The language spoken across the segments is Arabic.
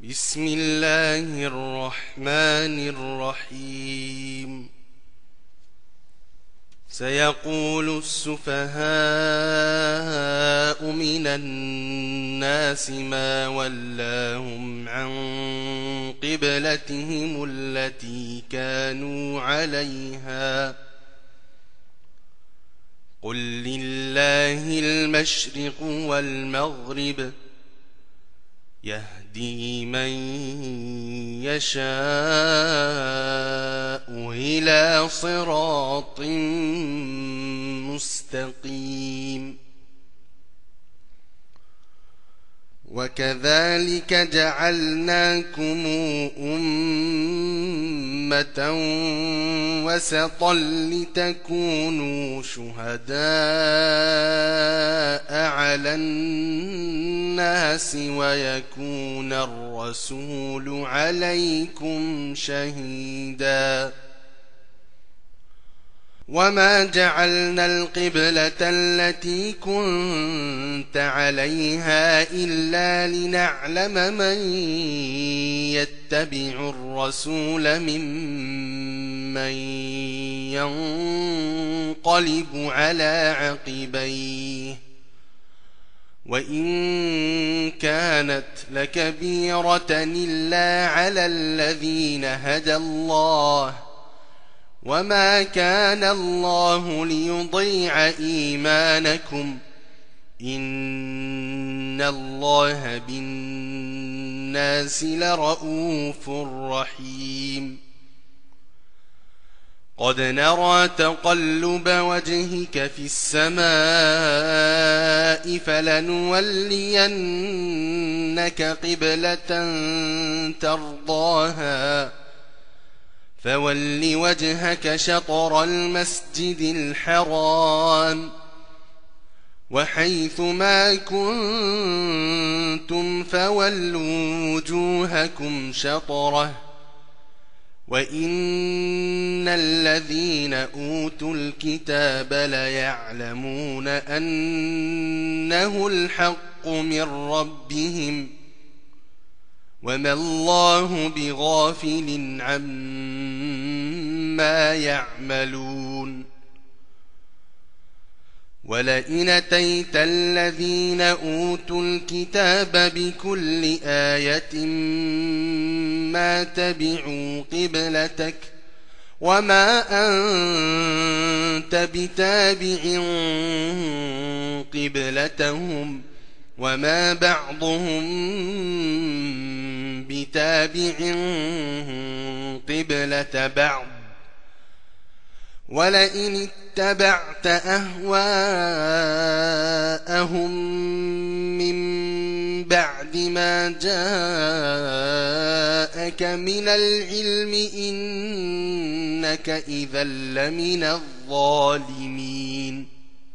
بسم الله الرحمن الرحيم. سيقول السفهاء من الناس ما ولاهم عن قبلتهم التي كانوا عليها قل لله المشرق والمغرب يهدي من يشاء إلى صراط مستقيم. وكذلك جعلناكم أمة وسطا لتكونوا شهداء على الناس ويكون الرسول عليكم شهيدا. وما جعلنا القبلة التي كنت عليها إلا لنعلم من يتبع الرسول ممن ينقلب على عقبيه وإن كانت لكبيرة إلا على الذين هدى الله وما كان الله ليضيع إيمانكم إن الله بالناس لرءوف رحيم. قد نرى تقلب وجهك في السماء فلنولينك قبلة ترضاها فول وجهك شطر المسجد الحرام وحيث ما كنتم فولوا وجوهكم شطره وإن الذين أوتوا الكتاب ليعلمون أنه الحق من ربهم وما الله بغافل عما يعملون. ولئن أتيت الذين أوتوا الكتاب بكل آية ما تبعوا قبلتك وما أنت بتابع قبلتهم وما بعضهم بتابع قبلة بعض ولئن اتبعت أهواءهم من بعد ما جاءك من العلم إنك إذا لمن الظالمين.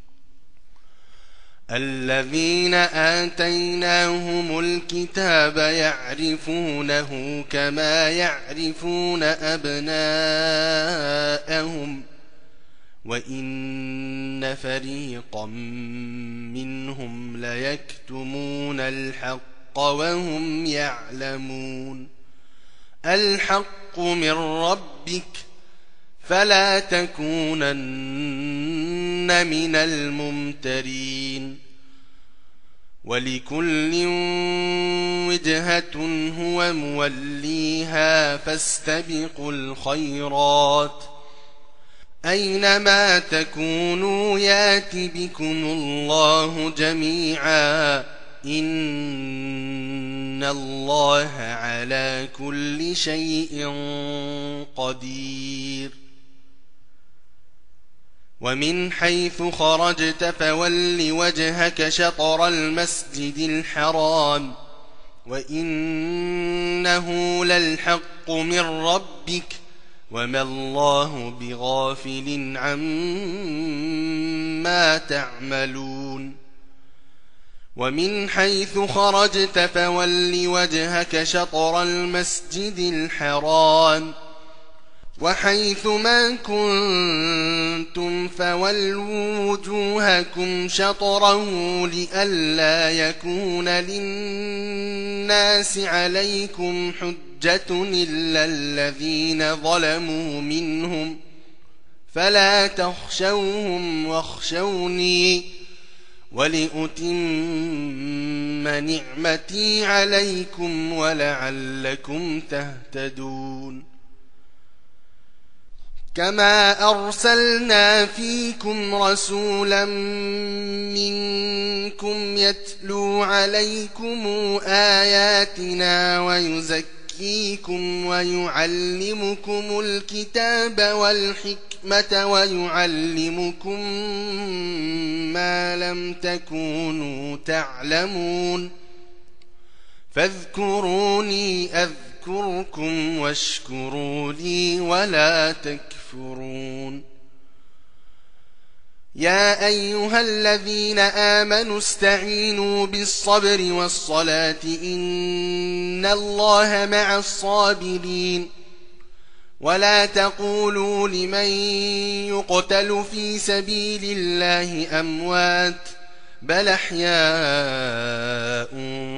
الذين آتيناهم الكتاب يعرفونه كما يعرفون أبناءهم وإن فريقا منهم ليكتمون الحق وهم يعلمون. الحق من ربك فلا تكونن من الممترين. ولكل وجهة هو موليها فاستبقوا الخيرات أينما تكونوا يات بكم الله جميعا إن الله على كل شيء قدير. ومن حيث خرجت فول وجهك شطر المسجد الحرام وإنه للحق من ربك وما الله بغافل عما تعملون. ومن حيث خرجت فول وجهك شطر المسجد الحرام وحيثما كنتم فولوا وجوهكم شطره لئلا يكون للناس عليكم حجة إلا الذين ظلموا منهم فلا تخشوهم واخشوني ولأتم نعمتي عليكم ولعلكم تهتدون كما أرسلنا فيكم رسولا منكم يتلو عليكم آياتنا ويزكيكم ويعلمكم الكتاب والحكمة ويعلمكم ما لم تكونوا تعلمون فاذكروني أذكركم واشكروا لي ولا تكفرون يا أيها الذين آمنوا استعينوا بالصبر والصلاة إن الله مع الصابرين ولا تقولوا لمن يقتل في سبيل الله أموات بل أحياء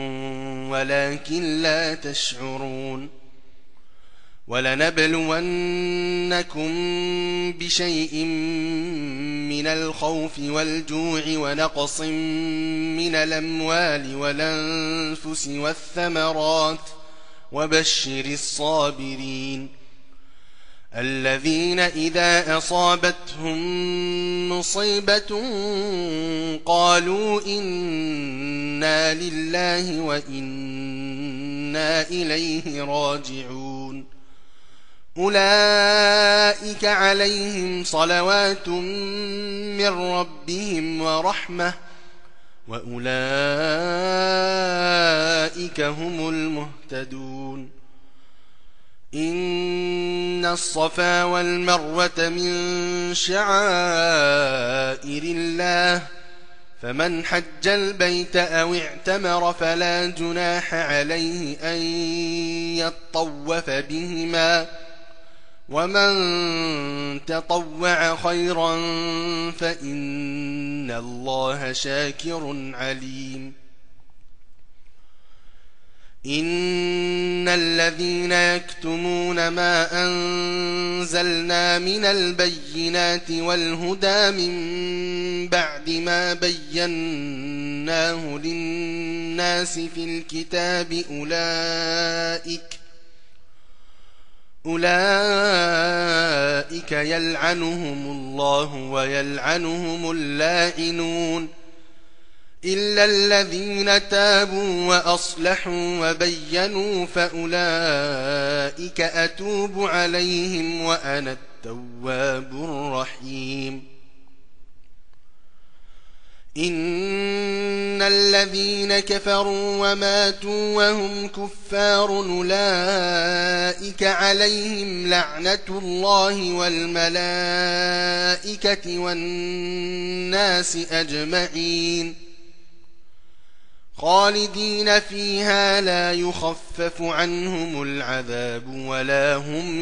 ولكن لا تشعرون ولنبلونكم بشيء من الخوف والجوع ونقص من الأموال والأنفس والثمرات وبشر الصابرين الذين إذا أصابتهم مصيبة قالوا إنا لله وإنا إليه راجعون أولئك عليهم صلوات من ربهم ورحمة وأولئك هم المهتدون إن الصفا والمروة من شعائر الله فمن حج البيت أو اعتمر فلا جناح عليه أن يطوف بهما ومن تطوع خيرا فإن الله شاكر عليم إن الذين يكتمون ما أنزلنا من البينات والهدى من بعد ما بيناه للناس في الكتاب أولئك يلعنهم الله ويلعنهم اللاعنون إلا الذين تابوا وأصلحوا وبينوا فأولئك أتوب عليهم وأنا التواب الرحيم إن الذين كفروا وماتوا وهم كفار أولئك عليهم لعنة الله والملائكة والناس أجمعين خالدين فيها لا يخفف عنهم العذاب ولا هم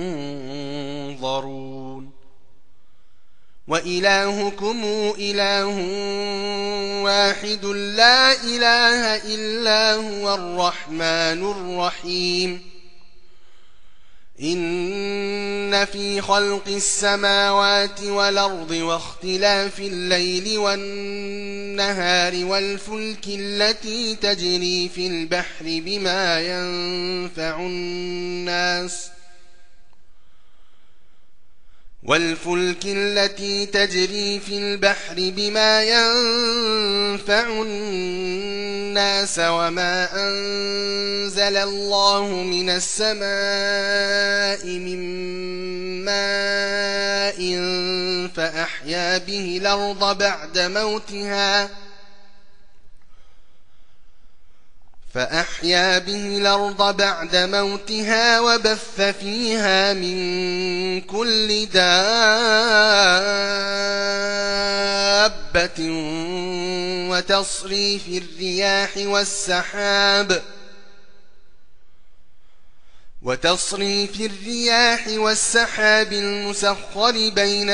ينظرون وإلهكم إله واحد لا إله إلا هو الرحمن الرحيم إن في خلق السماوات والأرض واختلاف الليل والنهار والفلك التي تجري في البحر بما ينفع الناس وما أنزل الله من السماء من ماء فأحيا به الأرض بعد موتها وبث فيها من كل دابة وتصريف الرياح وتصريف الرياح والسحاب المسخر بين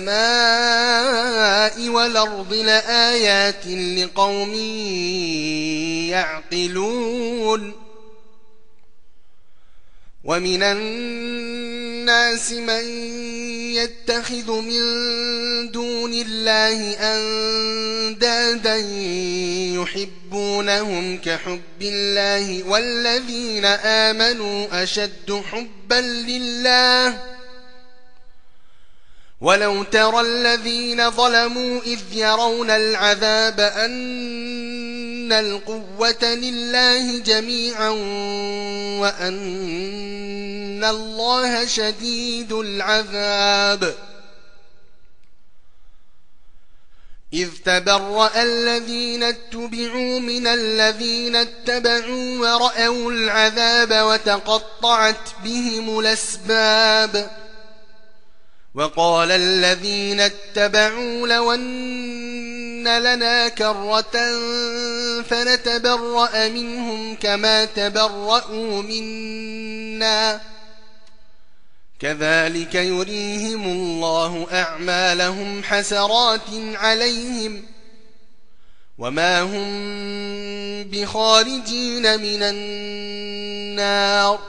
السماء والأرض لآيات لقوم يعقلون ومن الناس من يتخذ من دون الله أندادا يحبونهم كحب الله والذين آمنوا أشد حبا لله ولو ترى الذين ظلموا إذ يرون العذاب أن القوة لله جميعا وأن الله شديد العذاب إذ تبرأ الذين اتبعوا من الذين اتبعوا ورأوا العذاب وتقطعت بهم الأسباب وقال الذين اتبعوا لو أن لنا كرة فنتبرأ منهم كما تبرأوا منا كذلك يريهم الله أعمالهم حسرات عليهم وما هم بخارجين من النار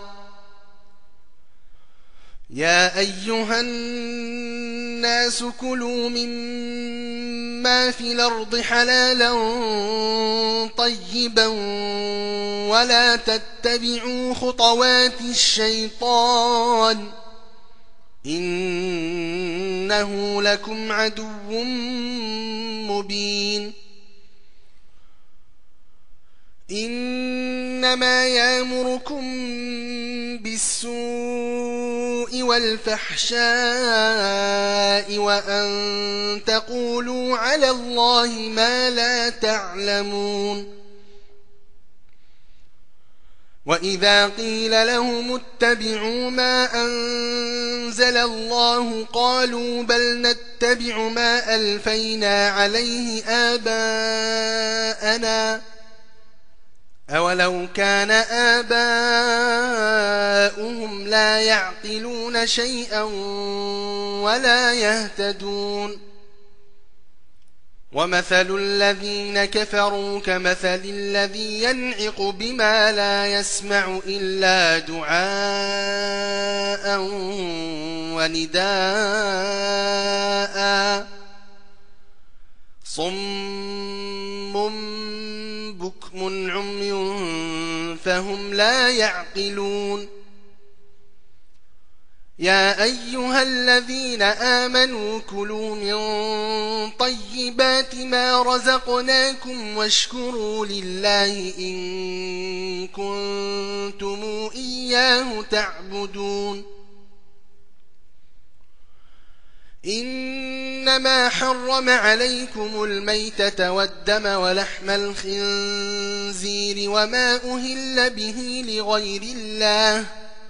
يا أيها الناس كلوا مما في الأرض حلالا طيبا ولا تتبعوا خطوات الشيطان إنه لكم عدو مبين إنما يأمركم بالسوء والفحشاء وأن تقولوا على الله ما لا تعلمون وإذا قيل لهم اتبعوا ما أنزل الله قالوا بل نتبع ما ألفينا عليه آباءنا أولو كان آباؤهم لا يعقلون شيئا ولا يهتدون ومثل الذين كفروا كمثل الذي ينعق بما لا يسمع إلا دعاء ونداء صم بكم عمي فهم لا يعقلون يا أيها الذين آمنوا كلوا من طيبات ما رزقناكم واشكروا لله إن كنتم إياه تعبدون إنما حرم عليكم الميتة والدم ولحم الخنزير وما أهل به لغير الله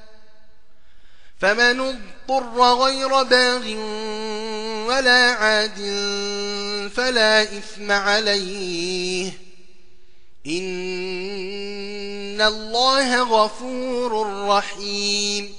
فمن اضطر غير باغ ولا عاد فلا إثم عليه إن الله غفور رحيم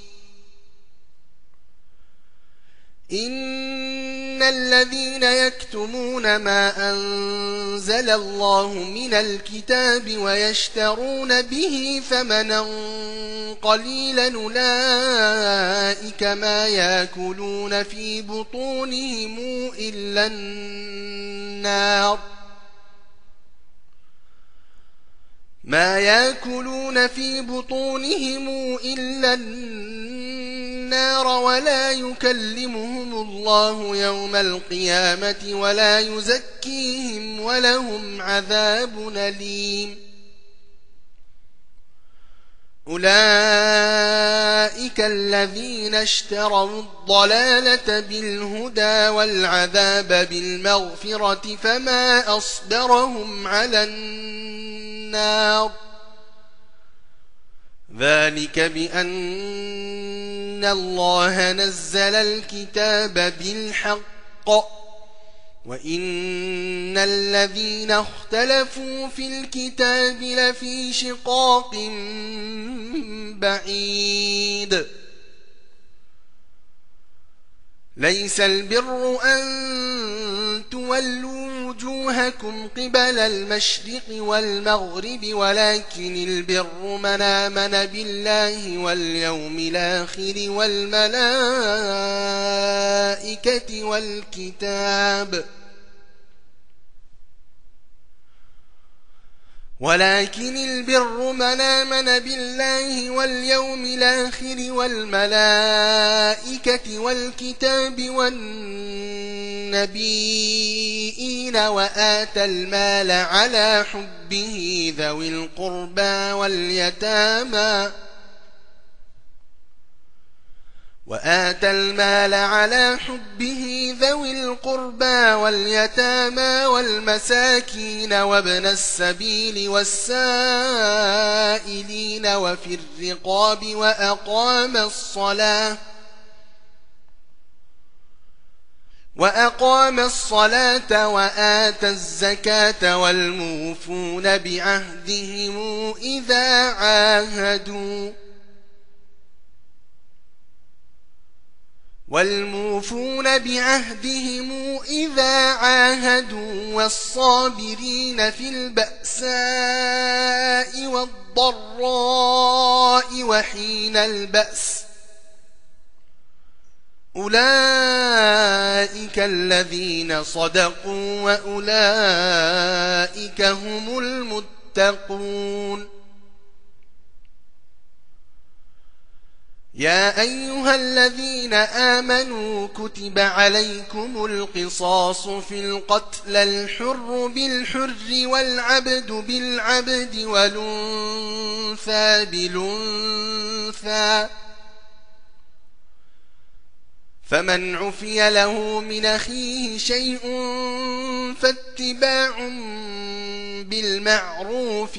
إن الذين يكتمون ما أنزل الله من الكتاب ويشترون به ثمنا قليلا أولئك ما يأكلون في بطونهم إلا النار ما يأكلون في بطونهم إلا النار ولا يكلمهم الله يوم القيامة ولا يزكيهم ولهم عذاب أليم أولئك الذين اشتروا الضلالة بالهدى والعذاب بالمغفرة فما أصبرهم على النار ذلك بأن الله نزل الكتاب بالحق وإن الذين اختلفوا في الكتاب لفي شقاق بعيد ليس البر أن تولوا وجوهكم قبل المشرق والمغرب ولكن البر من آمن بالله واليوم الآخر والملائكة والكتاب ولكن البر من آمن بالله واليوم الآخر والملائكة والكتاب والنبيين وآتى المال على حبه ذوي القربى واليتامى والمساكين وابن السبيل والسائلين وفي الرقاب وأقام الصلاة وآتى الزكاة والموفون بعهدهم إذا عاهدوا والصابرين في البأساء والضراء وحين البأس أولئك الذين صدقوا وأولئك هم المتقون يا أيها الذين آمنوا كتب عليكم القصاص في القتل الحر بالحر والعبد بالعبد والأنثى بالأنثى فمن عفي له من أخيه شيء فاتباع بالمعروف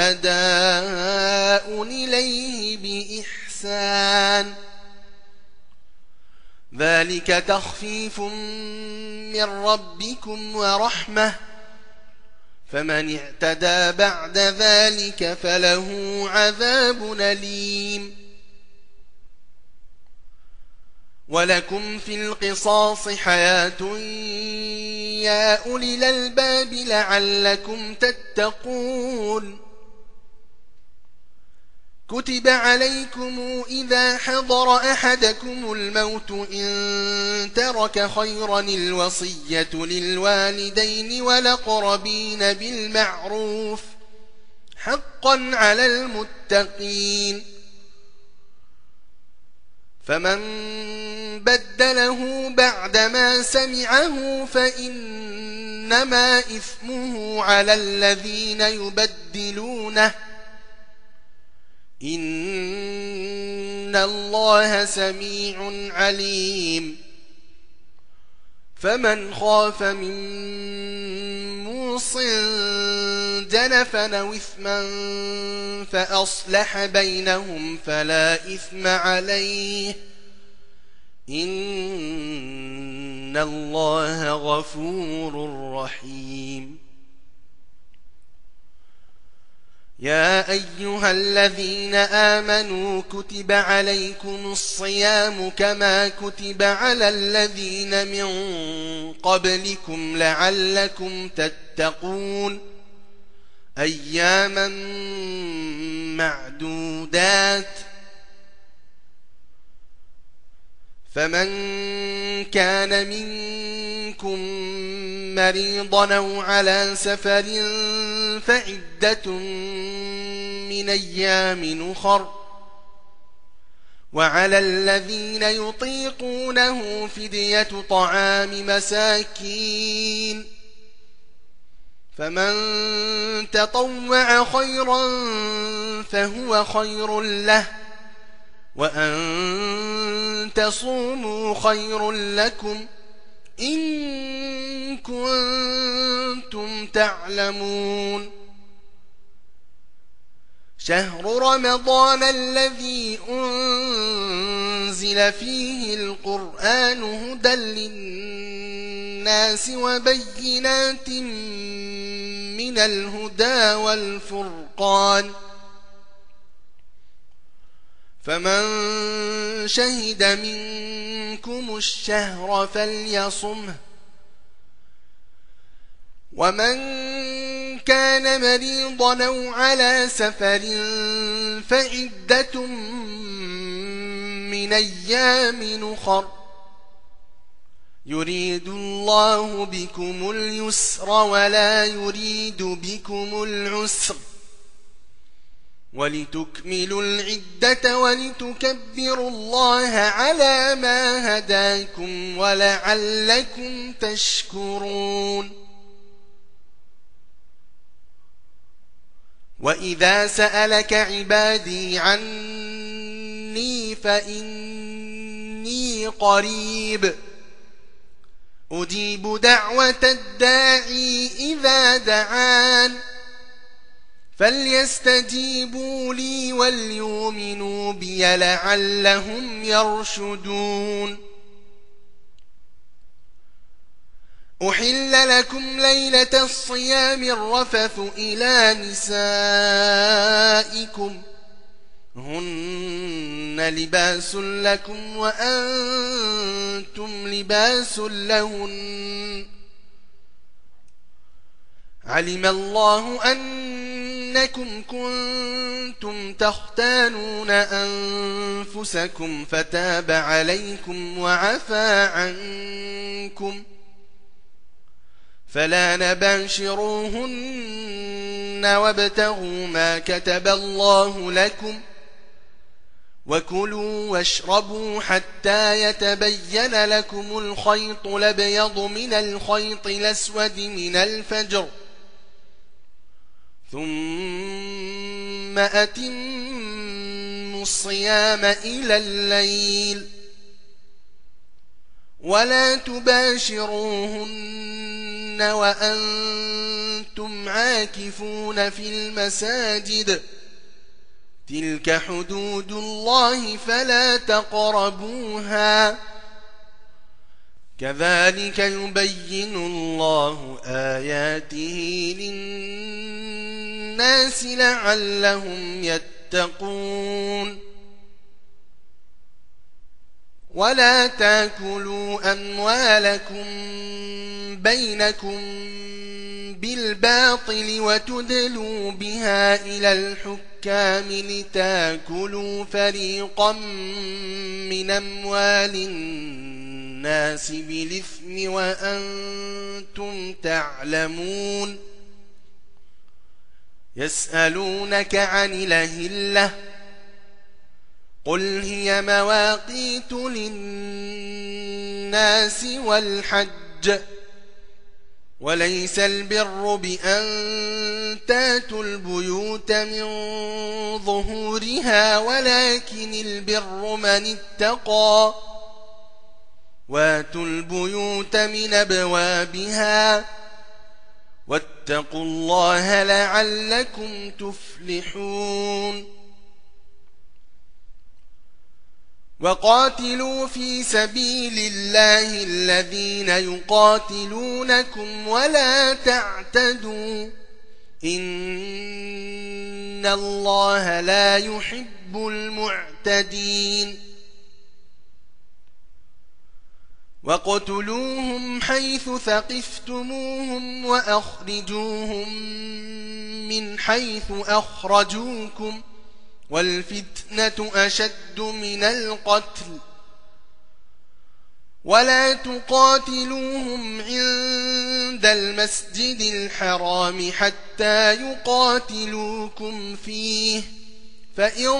وأداء إليه بإحسان ذلك تخفيف من ربكم ورحمة فمن اعتدى بعد ذلك فله عذاب أليم ولكم في القصاص حياة يا أولي الألباب لعلكم تتقون كتب عليكم إذا حضر أحدكم الموت إن ترك خيرا الوصية للوالدين والأقربين بالمعروف حقا على المتقين فمن بدله بعدما سمعه فإنما إثمه على الذين يبدلونه إن الله سميع عليم فمن خاف من موص جنفا أو إثما فأصلح بينهم فلا إثم عليه إن الله غفور رحيم يا أيها الذين آمنوا كتب عليكم الصيام كما كتب على الذين من قبلكم لعلكم تتقون أياما معدودات فمن كان منكم مريضا أو على سفر فعدة من أيام أخر وعلى الذين يطيقونه فدية طعام مساكين فمن تطوع خيرا فهو خير له وأن تصوموا خير لكم إن كنتم تعلمون شهر رمضان الذي أنزل فيه القرآن هدى للناس الناس وبينات من الهدى والفرقان فمن شهد منكم الشهر فليصمه ومن كان مريضا أو على سفر فعدة من أيام أخر يريد الله بكم اليسر ولا يريد بكم العسر ولتكملوا العدة ولتكبروا الله على ما هداكم ولعلكم تشكرون وإذا سألك عبادي عني فإني قريب أجيب دعوة الداعي إذا دعان فليستجيبوا لي وليؤمنوا بي لعلهم يرشدون أحل لكم ليلة الصيام الرفث إلى نسائكم هن لباس لكم وأنتم لباس لهن علم الله أنكم كنتم تختانون أنفسكم فتاب عليكم وعفى عنكم فلا نباشروهن وابتغوا ما كتب الله لكم وكلوا واشربوا حتى يتبين لكم الخيط الأبيض من الخيط الأسود من الفجر ثم أتموا الصيام إلى الليل ولا تباشروهن وأنتم عاكفون في المساجد تلك حدود الله فلا تقربوها كذلك يبين الله آياته للناس لعلهم يتقون ولا تاكلوا أموالكم بينكم بالباطل وتدلوا بها إلى الحكام لتاكلوا فريقا من أموال الناس بالإثم وأنتم تعلمون يسألونك عن الأهلة قل هي مواقيت للناس والحج وليس البر بأن تاتوا البيوت من ظهورها ولكن البر من اتقى واتوا البيوت من أبوابها واتقوا الله لعلكم تفلحون وقاتلوا في سبيل الله الذين يقاتلونكم ولا تعتدوا إن الله لا يحب المعتدين وقتلوهم حيث ثقفتموهم وأخرجوهم من حيث أخرجوكم والفتنة أشد من القتل ولا تقاتلوهم عند المسجد الحرام حتى يقاتلوكم فيه فإن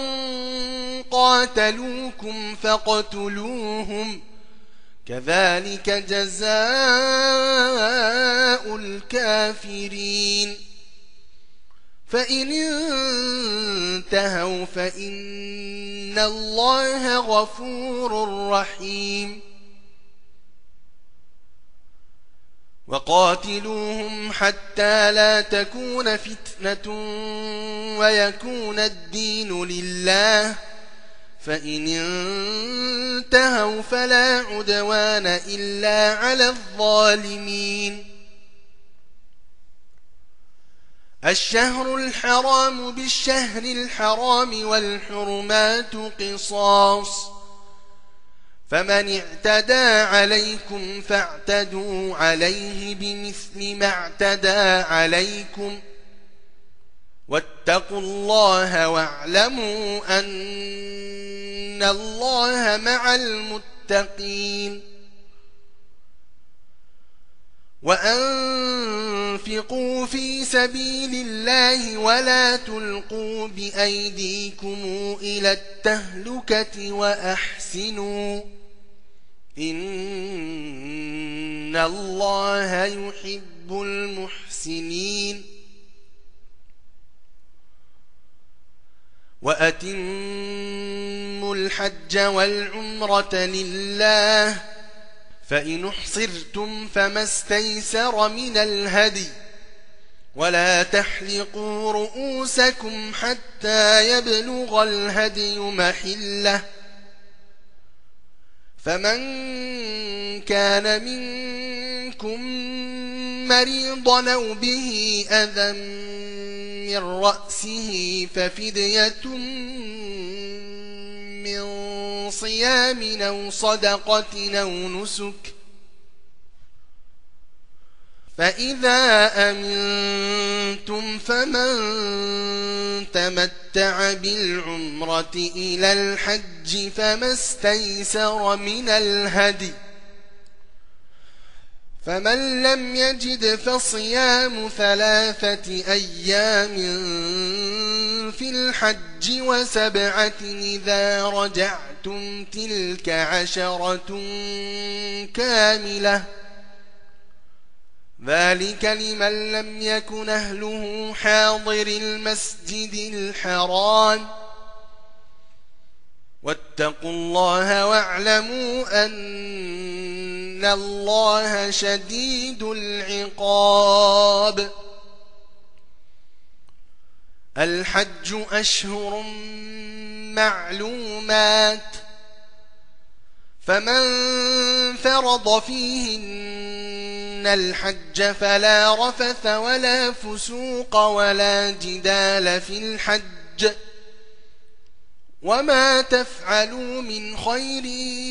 قاتلوكم فاقتلوهم كذلك جزاء الكافرين فإن انتهوا فإن الله غفور رحيم وقاتلوهم حتى لا تكون فتنة ويكون الدين لله فإن انتهوا فلا عدوان إلا على الظالمين. الشهر الحرام بالشهر الحرام والحرمات قصاص، فمن اعتدى عليكم فاعتدوا عليه بمثل ما اعتدى عليكم، واتقوا الله واعلموا أن الله مع المتقين. وأنفقوا في سبيل الله ولا تلقوا بأيديكم إلى التهلكة وأحسنوا إن الله يحب المحسنين. وأتموا الحج والعمرة لله، فإن احصرتم فما استيسر من الهدي، ولا تحلقوا رؤوسكم حتى يبلغ الهدي محله، فمن كان منكم مريضا أو به أذى من رأسه ففدية من صيام أو صدقة أو نسك، فإذا أمنتم فمن تمتع بالعمرة إلى الحج فما استيسر من الهدي، فمن لم يجد فصيام 3 أيام في الحج و7 إذا رجعتم تلك 10 كاملة، ذلك لمن لم يكن أهله حاضر المسجد الحرام. واتقوا الله واعلموا أن الله شديد العقاب. الحج أشهر معلومات، فمن فرض فيهن الحج فلا رفث ولا فسوق ولا جدال في الحج، وما تفعلوا من خير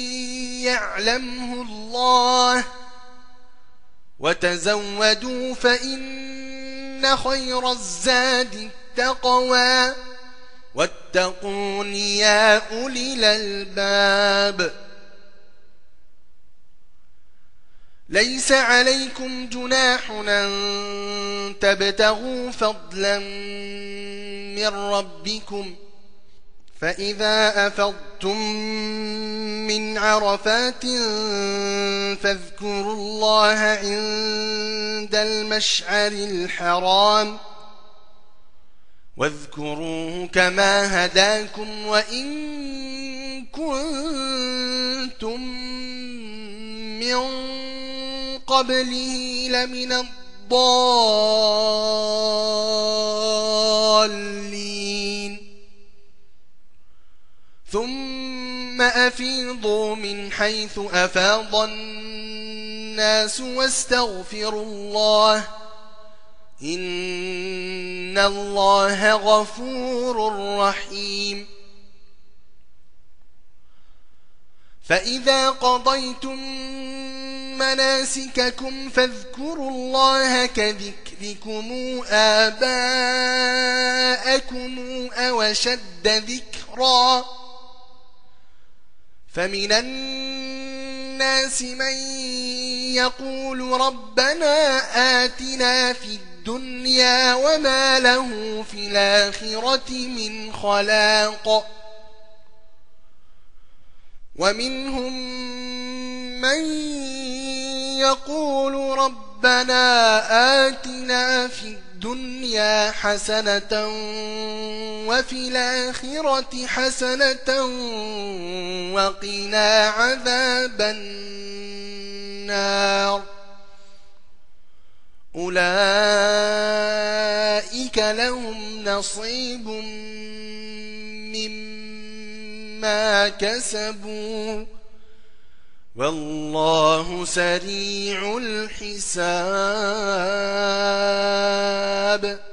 يعلمه الله، وتزودوا فإن خير الزاد التقوى، واتقون يا أولي الألباب. ليس عليكم جناح أن تبتغوا فضلا من ربكم، فإذا أفضتم من عرفات فاذكروا الله عند المشعر الحرام، واذكروه كما هداكم وإن كنتم من قبله لمن الضالين. ثم أفيضوا من حيث أفاض الناس واستغفروا الله إن الله غفور رحيم. فإذا قضيتم مناسككم فاذكروا الله كذكركم آباءكم أو أشد ذكرا، فمن الناس من يقول ربنا آتنا في الدنيا وما له في الآخرة من خلاق، ومنهم من يقول ربنا آتنا في الدنيا حسنة وفي الآخرة حسنة وقنا عذاب النار. أولئك لهم نصيب بما كسبوا والله سريع الحساب